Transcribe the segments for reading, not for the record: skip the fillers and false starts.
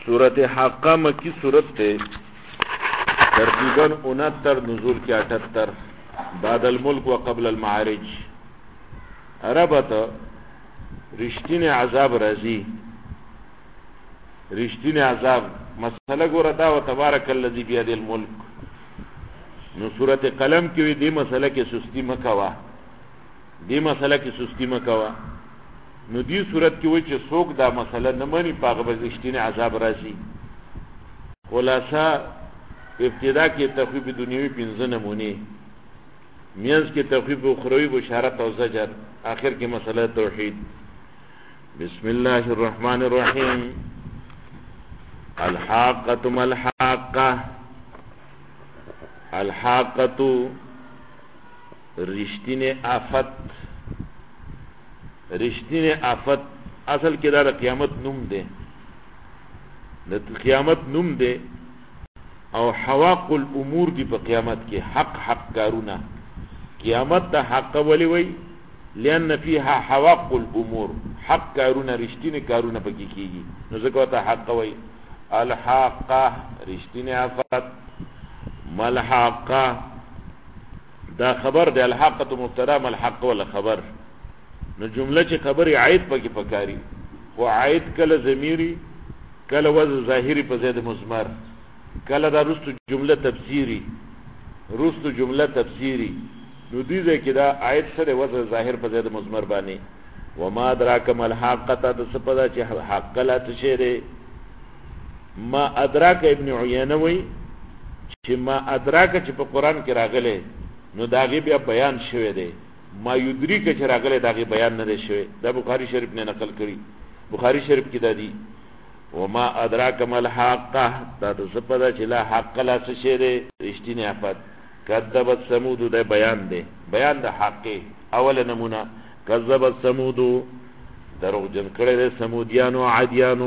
सूरत हाक्का मक्की सूरत थे तकरीबन 69 नज़ूल के 78 बादल मुल्क व कबल अल मारिज अरबत रिश्तीन अजाब रजी रिश्तीन अजाब मसला गोरदा व तबारकल्लज़ी बियदिल मुल्क नो सूरत कलम की दी मसला के सुस्ती मकवा दी मसला की सुस्ती मकवा नो दी सूरत की वजह सोक दा मसला न मनी पागब रिश्तीन अजाब राजी खुलासा इब्तिदा के तखवीफ दुनियावी 15 नमूने मियाज के तखवीफ उखरवी बशारत और ज़जर आखिर के मसला तौहीद बिस्मिल्लाहिर्रहमानिर्रहीम अल-हाक़्क़तु मल-हाक़्क़ा अल-हाक़्क़तु रिश्तीन आफत रिश्तीन आफत असल के दार क़यामत नुम दे क़यामत नुम दे और हवाकुल उमूर की पर क़यामत के हक हक कारूना क़यामत दा हक वली वही लियन फीहा हवाकुल उमूर हक कारूना रिश्तीन कारूना पकी कीगी नज़कता हक वही अल-हाक़्क़ा रिश्तीन आफत मल-हाक़्क़ा दा खबर दे अल-हाक़्क़तु मुब्तदा मल-हाक़्क़ा वाला खबर न जुमला ची खबर आयत पकी पकारी वो आयत कल ज़मीरी कल वज़ ज़ाहिरी पर ज़ैद मुज़मर कल दा रुस्तु जुमला तफसीरी रुस्तु जुमला तफसीरी नुदीज़े किदा आयत सरे वज़ ज़ाहिर पर ज़ैद मुज़मर बानी वमा अदराक मल हाक़्क़ा तो सपदा ची हाक़्क़ा ला तशेरे मा अदराक इब्न उयैना वही ची मा अदराक ची पर कुरान के रागले नो दागी भी अब बयान शवे दे मा युद्री के चरागले दागे बयान न दे शवे दा बुखारी शरीफ ने नकल करी बुखारी शरीफ की दादी वमा अदराक मल हाक़्क़ा ता तो सपदा चिला हाक़्क़ा ला सशेरे रिश्तीन आफत कज़्ज़बत समूद दे बयान दा हाक़े अवल नमूना कज़्ज़बत समूद दरोग जन करे दे समूदियानो आदियानो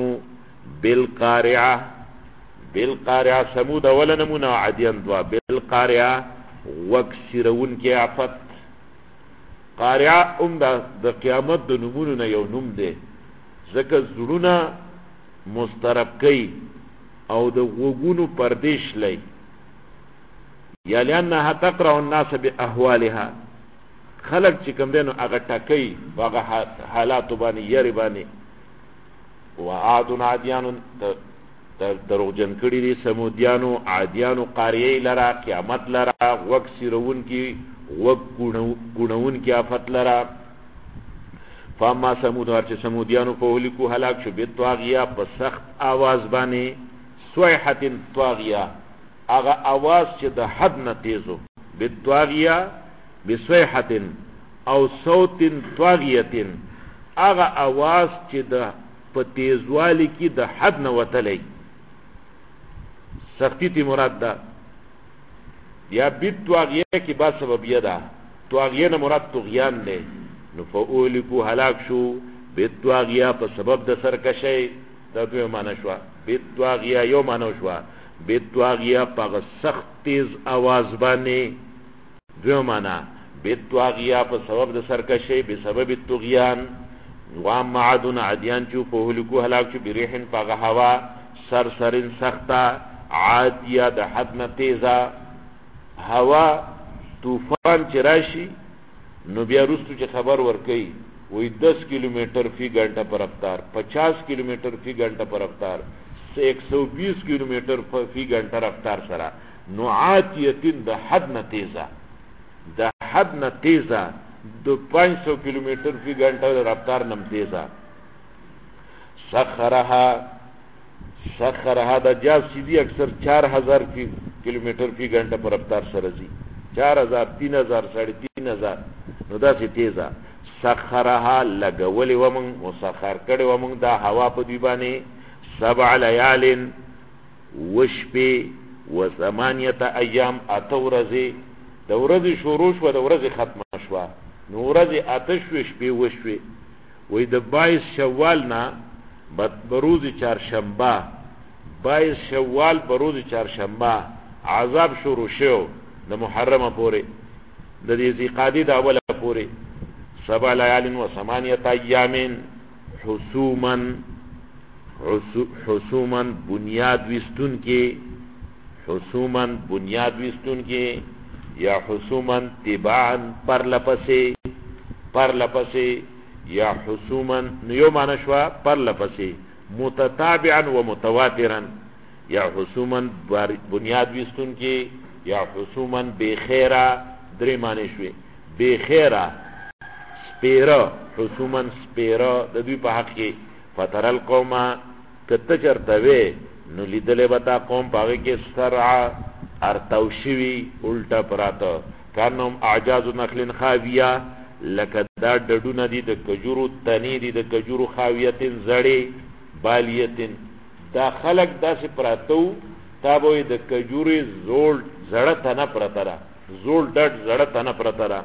बिल समूद अवल नमूना आदियान द्वा बिल क़ारिआ वक्सिरउन के आफत क़ारिआ उमदा द क़यामत द नमूनु न यौ नुम दे ज़का ज़ुरुना मुस्तरब कई औ द वगुनु परदेश लई या लिअन्नहा तक़रअ अन्नास बिअहवालिहा खलक ची कम देनो अगा टकई वागा हालात बानी यरी बानी व आदुन आदियानु दरोजन कड़ी दी समुदियानु आदियानु क़ारिए लरा क़यामत लरा वक्सिरउन की वग गुणउन की आफत लरा फामा समूद अर्च समुदियानु फौलिकु हलाक शु बित्वागिया पर सख्त आवाज बाने स्वयहतिन त्वागिया आगा आवाज च द हद न तेजो बित्वागिया बिस्वयहतिन औ सौतिन त्वागियतिन आगा आवाज च द पतेजवाली की द हद न वतलई सख्ती ती मुराद दा या बित्वागिया की बात सबबिया दा त्वागिया न मुराद तुग़यान दे नुफ़ऊलिकु हलाक शु बित्वागिया पर सबब द सरकशे दा दो माना शुआ बित्वागिया यो माना शुआ बित्वागिया पर सख्त तेज आवाज बाने दो माना बित्वागिया पर सबब द सरकशे बिसबब तुग़यान वाम मादुन आदियान चु फ़ऊलिकु हलाक शु बिरिहिन पागा हवा सरसरिन सख्ता आदिया द हद न तेजा हवा तूफान चिराशी नो बिया रुस्तु च खबर वर्कई वही 10 किलोमीटर फी घंटा पर रफ्तार 50 किलोमीटर फी घंटा पर रफ्तार 120 किलोमीटर फी घंटा रफ्तार सरा नो आतियतिन द हद न तेजा दो 500 किलोमीटर फी घंटा रफ्तार नम तेजा सखरहा द जा सीधी अक्सर 4000 किलोमीटर फी घंटा पर रफ्तार सरजी 4000 3000 3500 नुदा से तेजा सखरहा लगवले वमंग मुसखर करे वमंग दा हवा पर दीवाने 7 लयालिन वशपे व ज़मानियत अय्याम अतौरजे दौरज शुरूश व दौरज खत्म शवा नूरज आतशविश पे वशपे वही द 22 शव्वाल ना बरोज चारशंबा 22 शव्वाल बरोज चारशंबा आजाब शुरू शो द मुहर्रम पूरे द ज़िक़ादी द अवल पूरे 7 लयालिन व ज़मानियत अय्यामिन हुसूमन حسومن بنیاد وستون کې، حسومن بنیاد وستون کې، یا حسومن تباعا پر لپسې، یا حسومن یو معنی شوا پر لپسې، متتابعا و متواترا، یا حسومن بنیاد وستون کې، یا حسومن بے خیره، درې معنی شوي، بے خیره سپیره، حسومن سپیره د دوی په حق کې. فتر القوم کته چرتوي نو لیدلې بتا قوم پاغه کې سرعه ارتاو شوي الټا پراته، کانهم اعجاز نخل خاویه، لکه دا ډډونه دي د کجورو تنې دي د کجورو خاویتن زړې بالیتن، دا خلق داسې پراتو تابوی د کجوري زوړ زړه تنه پرته را، زوړ ډډ زړه تنه پرته را.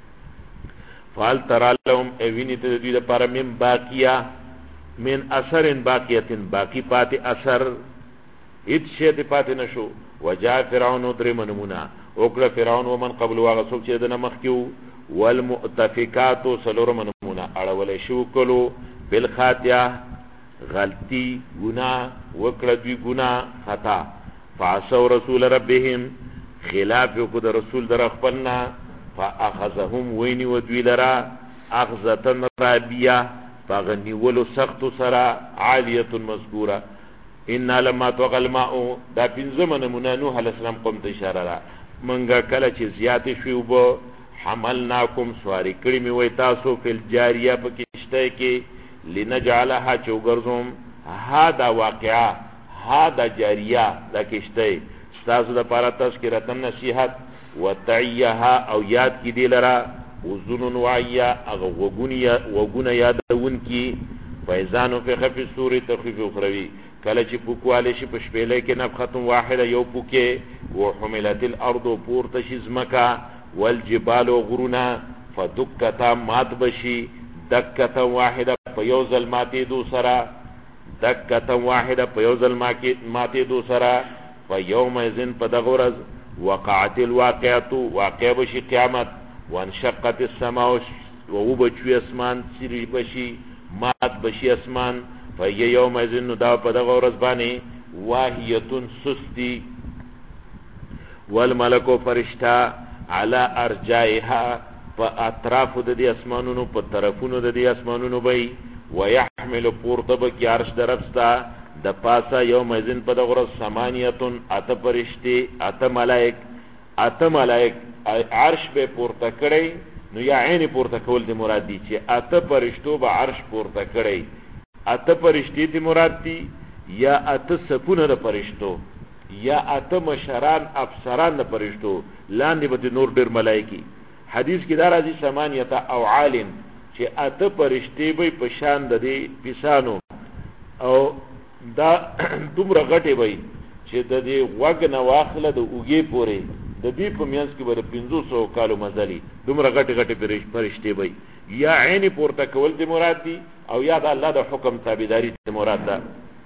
فال ترى لهم اوینی ته دوی لپاره من باقیه، من اثر باقیتن باقی پاتې اثر، هیڅ شی ته پاتې نشو. وجاء فرعون درې منمونه وکړه فرعون ومن قبل واغه څوک چې دنه مخکیو، والمؤتفقات سلور منمونه اړولې شو کلو، بالخاطئه غلطی گناہ وکړه دوی گناہ خطا، فعصوا رسول ربهم خلاف وکړه رسول در خپلنا، فاخذهم ویني ودوی لرا اخذتن رابیه فغنیولو سخت سرا عالیت مذکوره. ان لما طغى الماء دا پنځم نمونه نوح علیہ السلام قوم ته اشاره را، منګه کله چې زیات شوی وبو حملناکم سواری کړی می وای تاسو فل جاریه په کشته کې، لنجعلها چوغرزم ها دا واقعا ها دا جاریه دا کشته تاسو د پاره تذکرۃ نصیحت وتعیها او یاد کی دی لرا وزن وعیا اغه وګونه یادون کی، فیضانو فی خفی سوری تخفیف اخروی کله چې پوکواله شي په شپېلې کې نفخه واحده یو پوکې، وحملت الارض پورته شي ځمکه، والجبال غرونا فدکتا مات بشي، دکتا واحده په یو ځل ماتې دو سره، دکتا واحده په یو ځل ماتې دو سره. فیومئذ په دغه ورځ وقعت الواقعه واقع بشي قیامت، وانشقت السماء ووبچوي اسمان سری بشي مات بشي اسمان، فهي يومئذ دا په دغه ورځ باندې واهیه سستی، والملک فرشتہ على ارجائها په اطراف د دې اسمانونو په طرفونو د دې اسمانونو بي، ويحمل پورتب کی عرش دربستا د پاسا یومئذ په دغه ورځ ثمانیه اته فرشتي اته ملائک عرش به پورته کړي، نو یا عین پورته کول دی مراد دي چې اته فرشتو به عرش پورته کړي، اته فرشتي دی مراد دي، یا اته سپونه د فرشتو، یا اته مشران افسران د فرشتو، لاندې به نور ډیر ملائکی. حدیث کې دا راځي ثمانیه او عالم چې اته فرشتي به په شان د دې پسانو او دا دومره غټي وي چې د دې وګ نه واخله د اوګي پورې د دې په میانس کې به 500 کالو مزلي دومره غټي فرشتي وي، یا عین پورته کول دي مراد دي، او یا د الله د حکم تابعداري دي مراد ده.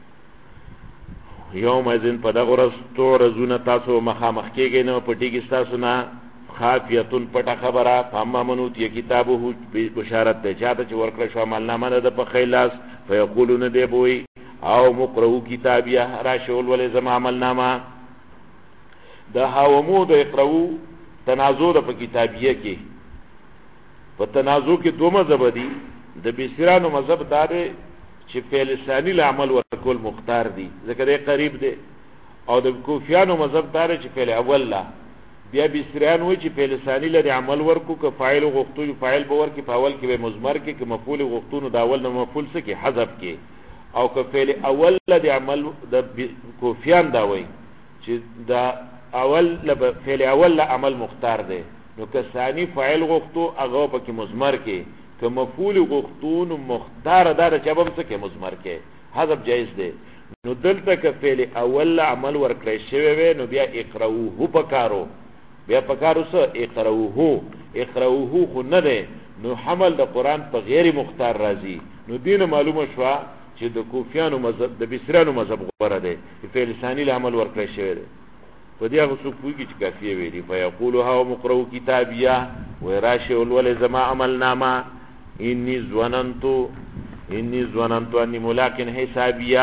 یوم ازن په دغه ورځ تورزون تاسو مخامخ کېږئ نه پټیږي تاسو نه، خافیتون پټه خبره، فاما منوت ی کتابه بشارت ده چاته چې ورکړه شو عملنامه ده په خیلاس، فیقولون دی بوي او مقرؤ کتابیه راشول ولې زما عملنامه. د هاومو د اقرؤ تنازع ده په کتابیه کې، په تنازع کې دوه مذهب دي، د بصیرانو مذهب دا دی چې فعل ثانی له عمل ورکول مختار دي ځکه دی قریب دی، او د کوفیانو مذهب دا دی چې فعل اول لا، بیا بصیران وایي چې فعل ثانی له عمل ورکو که فاعل غوښتو فاعل به ورکي، په اول کې به مضمر کې که مفعول غوښتو نو د اول نه مفعول څه کې حذف کې، او که فعل اول له عمل د کوفیان دا وایي چې دا اول له فعل اول له عمل مختار دی، نو که ثانی فاعل غوښتو هغه پکې مضمر کې، که مفعول غوښتون مختار دار چې به څه کې مضمر کې حذف جایز دی. نو دلته که فعل اول عمل ورکړی شوی وي نو بیا اقرؤه پکارو، بیا پکارو څه اقرؤه خو نه دی، نو حمل د قران په غیر مختار راځي، نو دین معلومه شو چې د کوفیانو مذهب د بصریانو مذهب غوړه دی، فعل ثانی عمل ورکړی شوی دی. په دې هغه څوک وایي چې کافیه ویلي، فیقولها مقرؤ کتابیه وراشه ول زما عملنامه، انی ظننت انی ملاقن حسابیه،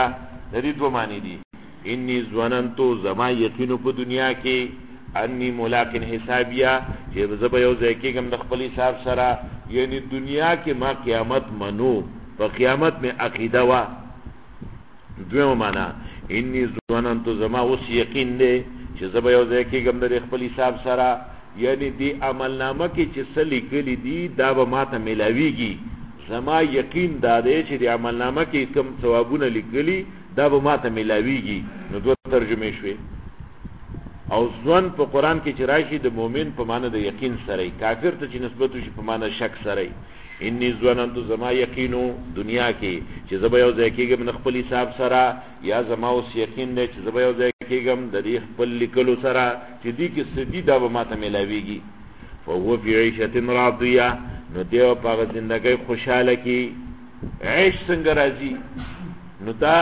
د دې دوه معنی دي انی ظننتو زما یقینو په دنیا کې انی ملاقن حسابیا چې زب یو ځای کېږم د خپل حساب سره یعنی دنیا کې ما قیامت منو په قیامت میں عقیده وا دوه معنا انی ظننتو زما اوس یقین دی چې زب یو ځای کېږم د خپل حساب سره یعنی دی عمل نامه کې چې څه لیکلي دي دا به ماته ملاویږي زما یقین دا دی چې دی عمل نامه کې کوم ثوابونه لیکلي دا به ماته ملاویږي نو دوه ترجمه شوي او ځوان په قران کې چې راشي د مؤمن په معنی د یقین سره کافر ته چې نسبت وشي په معنی شک سره انی ظننت زما یقینو دنیا کې چې زب یو ځای کېږم د خپل حساب سره یا زما اوس یقین دی چې زب یو ځای کېږم د دې خپل لیکلو سره چې دې کې سدي دا به ماته ملاویږي فهو فی عیشة راضیه نو دیو په زندګۍ خوشاله کې عیش څنګه راځي نو دا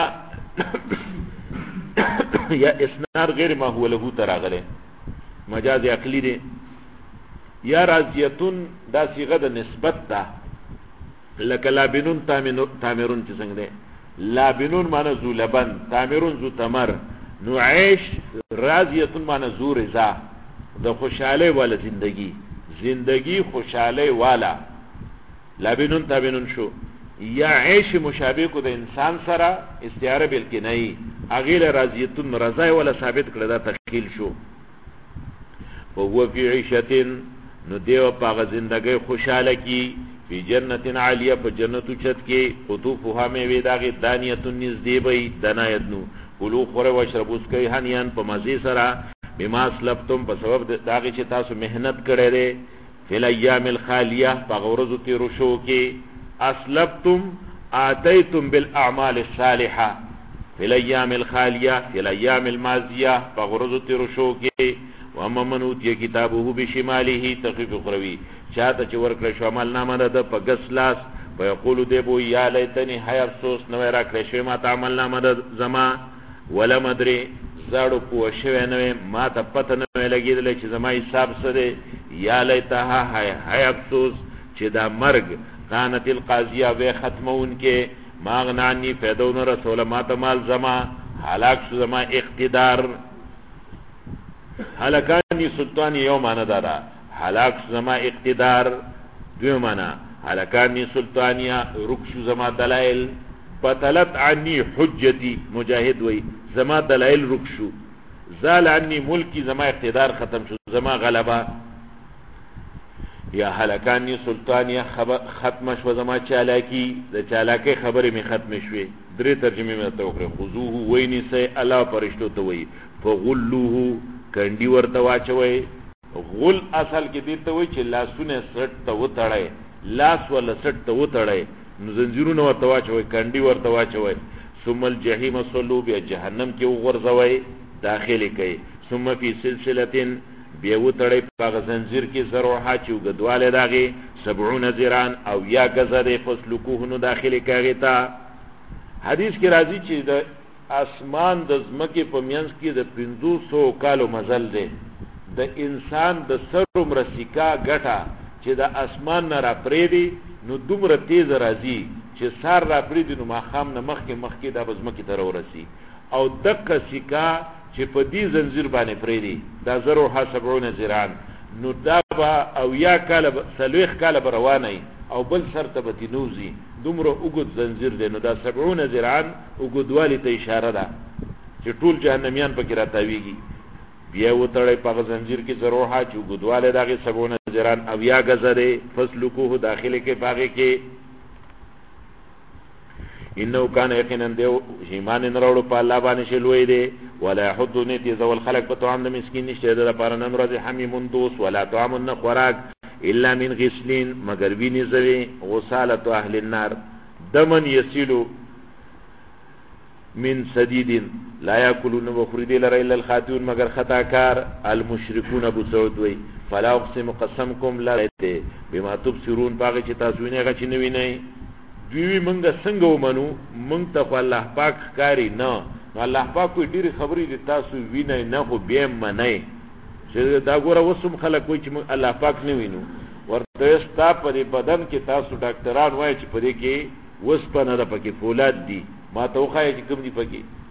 یا اسناد غیر ما هو له تراغله مجاز عقلی دی یا راضیتون دا صيغه د نسبت ده لکه لابنون تامرون چې څنګه ده لابنون معنی ذو لبن تامرون ذو تمر نو عيش راضیتون معنی ذو رضا د خوشاله والا زندگی خوشاله والا لابنون تامرون شو یا عيش مشابه کو د انسان سره استعاره بالکنایي اغیل راضیتون رضا ولا ثابت کړه دا تخیل شو وهو فی عیشتن نو دیو پاغ زندگی خوشاله کی فی جنت عالیه په جنتو چت کې قطوفها میوه داغه دانیتون نزدې وي دنایتنو کلو خوره واشربو اسکای هنیان په مزه سره بما اسلفتم په سبب داغه چې تاسو مهنت کړی لري فل ایام الخالیه په غورزو تیرو شو کې اسلفتم اتیتم بالاعمال الصالحه فل ایام الخالیه فل ایام الماضیه په غورزو تیرو شو کې واما من اوتی کتابه بشماله تخفیف اخروی چاته چې ورکړ شو عمل نامه ده په غسلاس په یقول دی بو یا لیتنی هی افسوس نو راکړ شو ما تعامل نامه ده زما ولا مدري زړو پو شو نه ما ته پته نه لګیدل چې زما حساب سره یا لیتها هی افسوس چې دا مرګ کانت القاضیه و ختمون کې ماغنانی فیدون رسول ما ته مال زما هلاک شو زما اقتدار هلکانی سلطان یو معنی دارا هلاک زما اقتدار دوی معنی هلکانی سلطانیا رکشو زما دلائل بطلت عنی حجتی مجاہد وی زما دلائل رکشو زال عنی ملکی زما اقتدار ختم شو زما غلبا یا هلکانی سلطانیا ختم شو زما چالاکی د چالاکی خبرې می ختم شوې درې ترجمه مې ته وکړه خذوه ویني سي الله پرشتو ته وی فغلوه کندی ورته واچوي غل اصل کې دې ته وای چې لاسونه سټ ته وتړای لاس ولا سټ ته وتړای نو زنجیرونه ورته واچوي کندی ورته واچوي ثم الجحیم صلوا بیا جهنم کې وغورځوي داخلي کوي ثم فی سلسله بیا وتړای په زنجیر کې زروحه چې وګدواله داغي 70 ذراعا او یا غزه فسلکوه نو داخلي کوي تا حدیث کې راځي چې د اسمان د زمکه په میانس کې د 500 کالو مزل دی د انسان د سر مرسیکا غټه چې د اسمان نه را پریدي نو دومره تیز راځي چې سار را پریدي نو ماخام نه مخکې د زمکه تر ورسي او دغه سیکا چې په دې زنجیر باندې پریدي دا 70 ذراعا نو دا او یا کاله سلوخ کاله روانه او بل سر ته بتنوزي دومره وګد زنجیر دی نو دا 70 ذراعا وګدوالی ته اشاره ده چې ټول جهنميان پکې راتاویږي بیا وتړی په زنجیر کې زروحه چې وګدواله دغه 70 ذراعا او یا غزره فسلکوه داخله کې باغې کې انه کان یقینا دیو ایمان نه راوړو په الله باندې شلوې دی ولا يحضني ذو الخلق بتوان مسكين نشته ده پر نن ورځ حمیم دوس ولا طعام خوراک الا من غسلين مگر ویني زوی غساله اهل النار دمن يسيل من سديد لا ياكلون وخريد الا الخاطئون مگر خطاکار المشركون ابو سعود وي فلا اقسم قسمكم لا بما تبصرون باغ چې تاسو وینئ غچ نه وینئ دوی منګه څنګه ومنو مونږ ته الله پاک کاری نه الله پاک کوئی ډیره خبرې دي تاسو وینئ نه خو به منئ چې دا ګوره وسم خلک کوئی چې الله پاک نه وینو ورته ستا په بدن کې تاسو ډاکټران وایي چې په دې کې وسپنه ده پکې فولاد دي ما ته وخایي چې کوم دي پکې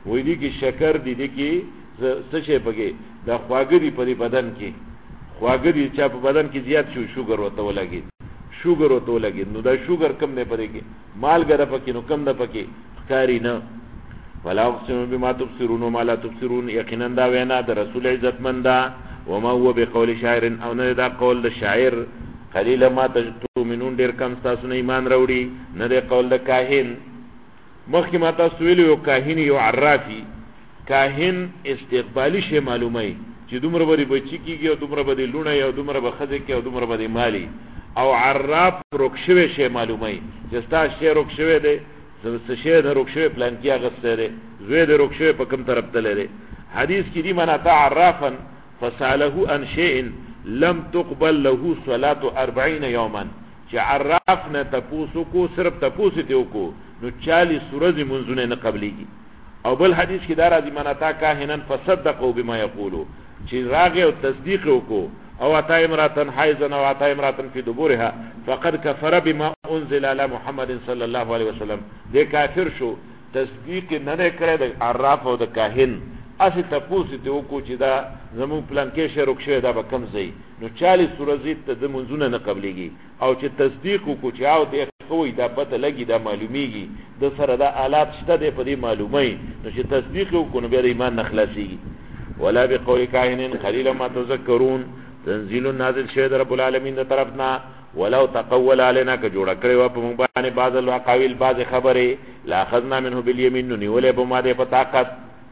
وې دي کې شکر دي کې څه شي پکې دا خواګری په بدن کې خواګری چې په بدن کې زیات شو شوګر وته ولګي شوګر وته ولګي نو دا شوګر کم نه پدې کې مالګره پکې نو کم نه پکې کاری نه ولا اقسم بما تبصرون وما لا تبصرون یقینا دا وینا د رسول عزت مندا وما هو بقول شاعر او نه دا قول د شاعر قليلا ما تؤمنون ډیر کم تاسو نه ایمان راوړي نه دا قول د کاهن مخکې ما تاسو ویلو کاهن یو عرافي کاهن استقبالی شی معلومه چې دومره بری بچی کیږي او دومره بده لونه او دومره بخزه کې او دومره بده مالی او عراف رکشوي شی معلومه چې ستا شی رکشوي دی څه شی د رکشوي پلان کې اغسته دی زوی د رکشوي په کوم طرف ته لري حدیث کې دی منا تعرفا فساله ان شيء لم تقبل له صلاه 40 يوما چې عراف نه تپوسو کو صرف تپوسو ته کو نو 40 ورځې منځونه نه قبليږي او بل حدیث کې دا راځي منا تا کاهنن فصدقوا بما يقولوا چې راغه او تصدیق وکړو او اتا امراتن حیزن او اتا امراتن فی دبورها فقد كفر بما انزل على محمد صلی الله علیه وسلم دې کافر شو تصدیق نه کړی د عراف او د کاهن اسی تپوس ته وکړو چې دا زمو پلان کې شروع شوی دا به کم زی نو 40 ورځې ته د منځونه نه قبليږي او چې تصدیق وکړو چې او دې خوې دا پته لګي دا معلومیږي د سره دا آلات شته د په دې معلومي نو چې تصدیق وکړو نو بیا ایمان نخلاصيږي ولا بقول کاهن قليلا ما تذكرون تنزيل نازل شوی رب العالمین د طرفنا ولو تقول علينا ک جوړ کړي و په مونږ باندې بعض الاقاويل بعض خبره لا اخذنا منه باليمين ولې په ما دې په طاقت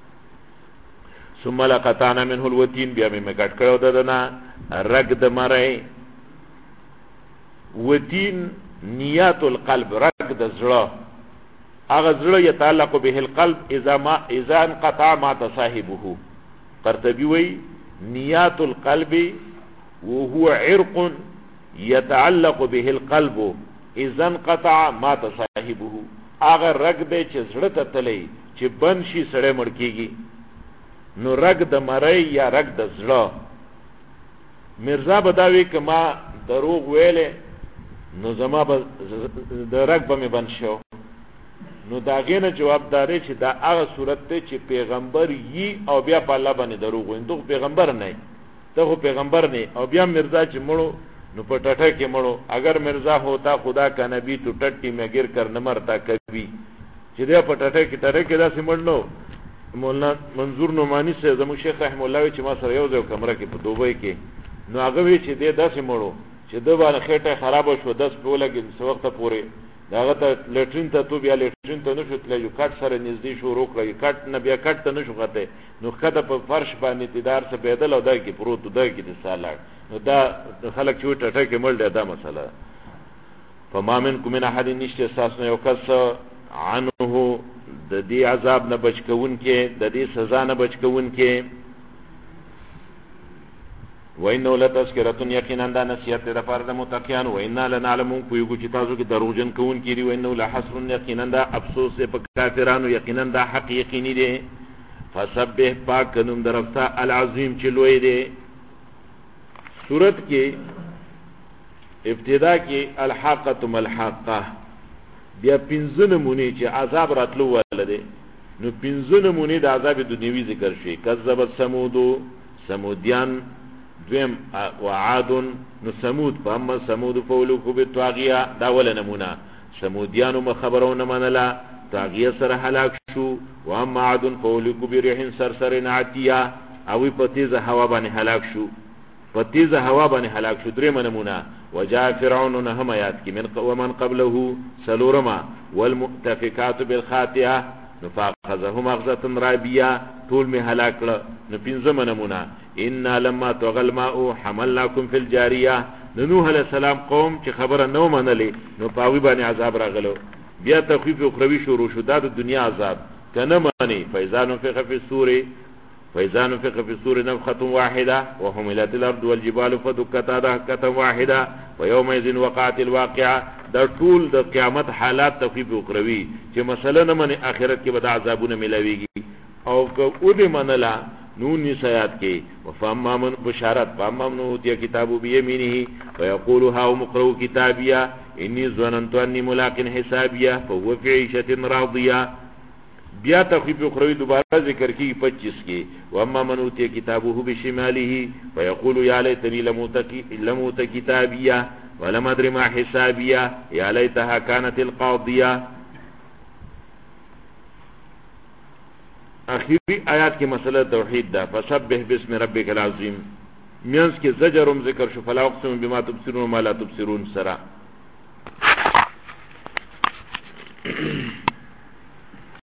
ثم لقطعنا منه الوتين بیا مې کټ کړو ددنا رګ د مړې وتين نیات القلب رګ د زړه هغه زړه يتعلق به القلب اذا انقطع ما تصاحبه قرطبي وی نیات القلب وهو عرق يتعلق به القلب اذا انقطع ما تصاحبه هغه رګ دې چې زړه ته تلې چې بن شي سړې مړ کیږي نو رګ د مړی یا رګ د زړه مرزا بداوی کما دروغ ویلې نو زما د رګ به مې بند شو نو دا غینه جوابداري چې دا هغه صورت ته چې پیغمبر یي او بیا په الله باندې دروغ وایي دوه پیغمبر نه ته پیغمبر نه او بیا مرزا چې مړو نو په ټټه کې مړو اگر مرزا ہوتا خدا کا نبی تو ٹٹی میں گر کر نہ مرتا کبھی چې دا په ټټه کې دا سیمړنو مولانا منظور نعمانی سے زمو شیخ رحم الله چې ما سره یو ځای کمره کې په دوبۍ کې نو هغه وی چې دې داسې مړو چې د باندې خېټه خراب شو 10 په لګي څو وخت پورې داغه ته لټرین ته تو بیا لټرین ته نشو تللی کټ سره نږدې شو روکړی کټ نه بیا کټ ته نشو غته نو کته په فرش باندې تدار څخه بدل او دای کې پروت دای کې د سالار نو دا خلک چې ټټه کې مړ دا مسله فما منکم من احد نشته اساس نه یو کس عنه د دې عذاب نه بچ کون کې د دې سزا نه بچ کون کې وإنه لتذكرة يقينا دا نصيحت د فرض متقين وإنا لنعلم کویو چې تاسو کې دروژن کون کړي وإنه لحسر يقينا دا افسوس په کافرانو یقینا دا حق یقیني دي فسبح پاک نوم درفتا العظیم چې لوی دي سورت کې ابتدا کې الحاقه ملحقه بیا پنځه نمونه چې عذاب راتلو ولده نو پنځه نمونه د عذاب دنیوي ذکر شي کذبت سمودیان دویم وعاد نو سمود فاما سمود فولکو بالطاغیه دا ول نمونه سمودیانو مخبرونه منلا طاغیه سره هلاک شو واما عاد فولکو بريح سرسر عتیه او په تیزه هوا باندې هلاک شو فتیزه هوا باندې هلاک شو درې نمونه وجاء فرعون نهميات کی من ومن قبله سلورما والمؤتفكات بالخاطئه فاخذهم اخذه رابيه طول می هلاک نو پنځم نمونه ان لما طغى الماء حملناكم في الجاريه نوح علیہ السلام قوم چې خبره نو منلې نو پاوی باندې عذاب راغلو بیا تخفیف اخروی شروع شو د دنیا عذاب کنه معنی فیضان فقه فی السور نفخه واحده وحملت الارض والجبال فدكتا دكه واحده ويومئذ وقعت الواقعه دا ټول د قیامت حالات تخفیف اخروی چې مثلا نه من اخرت کې به عذابونه ملاويږي او او دې منلا نون نسیات کې وفما من بشارت فما من اوتي کتابو بيمينه ويقول ها مقرؤ کتابیا انی ظننت انی ملاق حسابیا فهو في عيشه راضيه بیا تخفیف اخروی دوبارہ ذکر کی 25 کی واما من اوتی کتابه بشماله فیقول یا لیتنی لموت کتابیہ ولم ادر ما حسابیہ یا لیتها كانت القاضیہ. اخیری آیات کی مسئلہ توحید دا فسبح باسم ربک العظیم. مینس کے زجرم ذکر شو فلا اقسم بما تبصرون وما لا تبصرون سرا